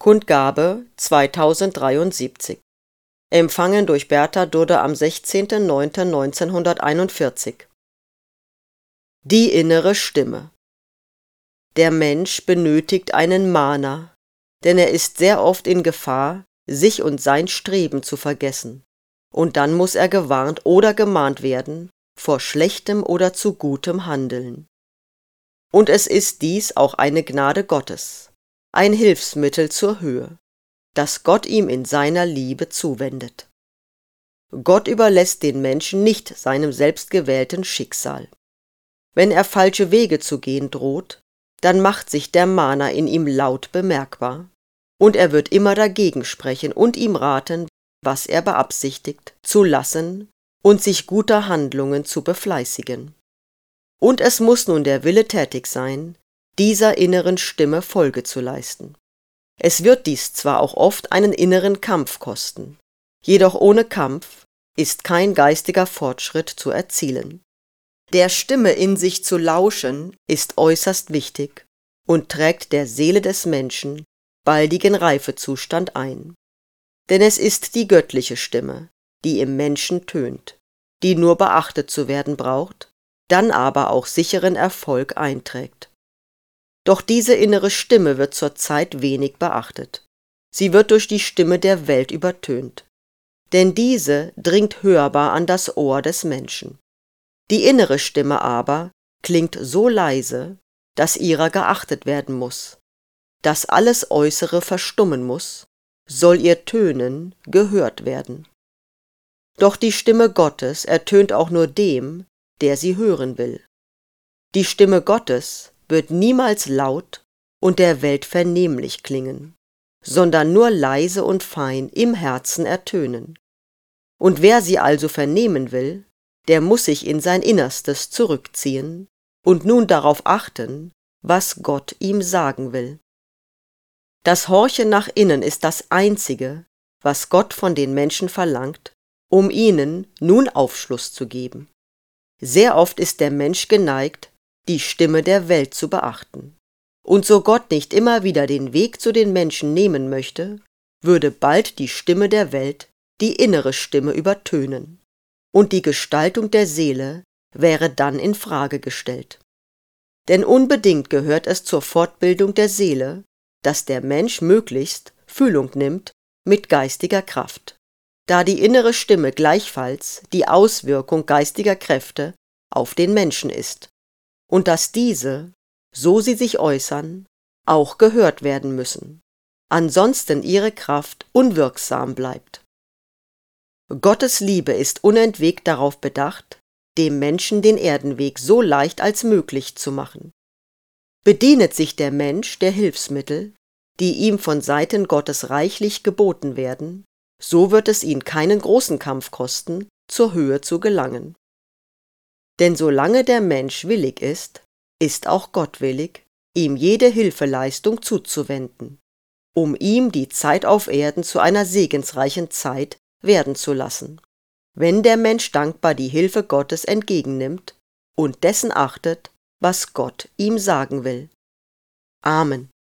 Kundgabe 2073. Empfangen durch Bertha Dudde am 16.09.1941. Die innere Stimme. Der Mensch benötigt einen Mahner, denn er ist sehr oft in Gefahr, sich und sein Streben zu vergessen. Und dann muss er gewarnt oder gemahnt werden vor schlechtem oder zu gutem Handeln. Und es ist dies auch eine Gnade Gottes, ein Hilfsmittel zur Höhe, das Gott ihm in seiner Liebe zuwendet. Gott überlässt den Menschen nicht seinem selbstgewählten Schicksal. Wenn er falsche Wege zu gehen droht, dann macht sich der Mahner in ihm laut bemerkbar, und er wird immer dagegen sprechen und ihm raten, was er beabsichtigt, zu lassen und sich guter Handlungen zu befleißigen. Und es muss nun der Wille tätig sein, dieser inneren Stimme Folge zu leisten. Es wird dies zwar auch oft einen inneren Kampf kosten, jedoch ohne Kampf ist kein geistiger Fortschritt zu erzielen. Der Stimme in sich zu lauschen ist äußerst wichtig und trägt der Seele des Menschen baldigen Reifezustand ein. Denn es ist die göttliche Stimme, die im Menschen tönt, die nur beachtet zu werden braucht, dann aber auch sicheren Erfolg einträgt. Doch diese innere Stimme wird zurzeit wenig beachtet. Sie wird durch die Stimme der Welt übertönt. Denn diese dringt hörbar an das Ohr des Menschen. Die innere Stimme aber klingt so leise, dass ihrer geachtet werden muss. Dass alles Äußere verstummen muss, soll ihr Tönen gehört werden. Doch die Stimme Gottes ertönt auch nur dem, der sie hören will. Die Stimme Gottes wird niemals laut und der Welt vernehmlich klingen, sondern nur leise und fein im Herzen ertönen. Und wer sie also vernehmen will, der muss sich in sein Innerstes zurückziehen und nun darauf achten, was Gott ihm sagen will. Das Horchen nach innen ist das Einzige, was Gott von den Menschen verlangt, um ihnen nun Aufschluss zu geben. Sehr oft ist der Mensch geneigt, die Stimme der Welt zu beachten. Und so Gott nicht immer wieder den Weg zu den Menschen nehmen möchte, würde bald die Stimme der Welt die innere Stimme übertönen, und die Gestaltung der Seele wäre dann in Frage gestellt. Denn unbedingt gehört es zur Fortbildung der Seele, dass der Mensch möglichst Fühlung nimmt mit geistiger Kraft, da die innere Stimme gleichfalls die Auswirkung geistiger Kräfte auf den Menschen ist, und dass diese, so sie sich äußern, auch gehört werden müssen, ansonsten ihre Kraft unwirksam bleibt. Gottes Liebe ist unentwegt darauf bedacht, dem Menschen den Erdenweg so leicht als möglich zu machen. Bedienet sich der Mensch der Hilfsmittel, die ihm von Seiten Gottes reichlich geboten werden, so wird es ihn keinen großen Kampf kosten, zur Höhe zu gelangen. Denn solange der Mensch willig ist auch Gott willig, ihm jede Hilfeleistung zuzuwenden, um ihm die Zeit auf Erden zu einer segensreichen Zeit werden zu lassen, wenn der Mensch dankbar die Hilfe Gottes entgegennimmt und dessen achtet, was Gott ihm sagen will. Amen.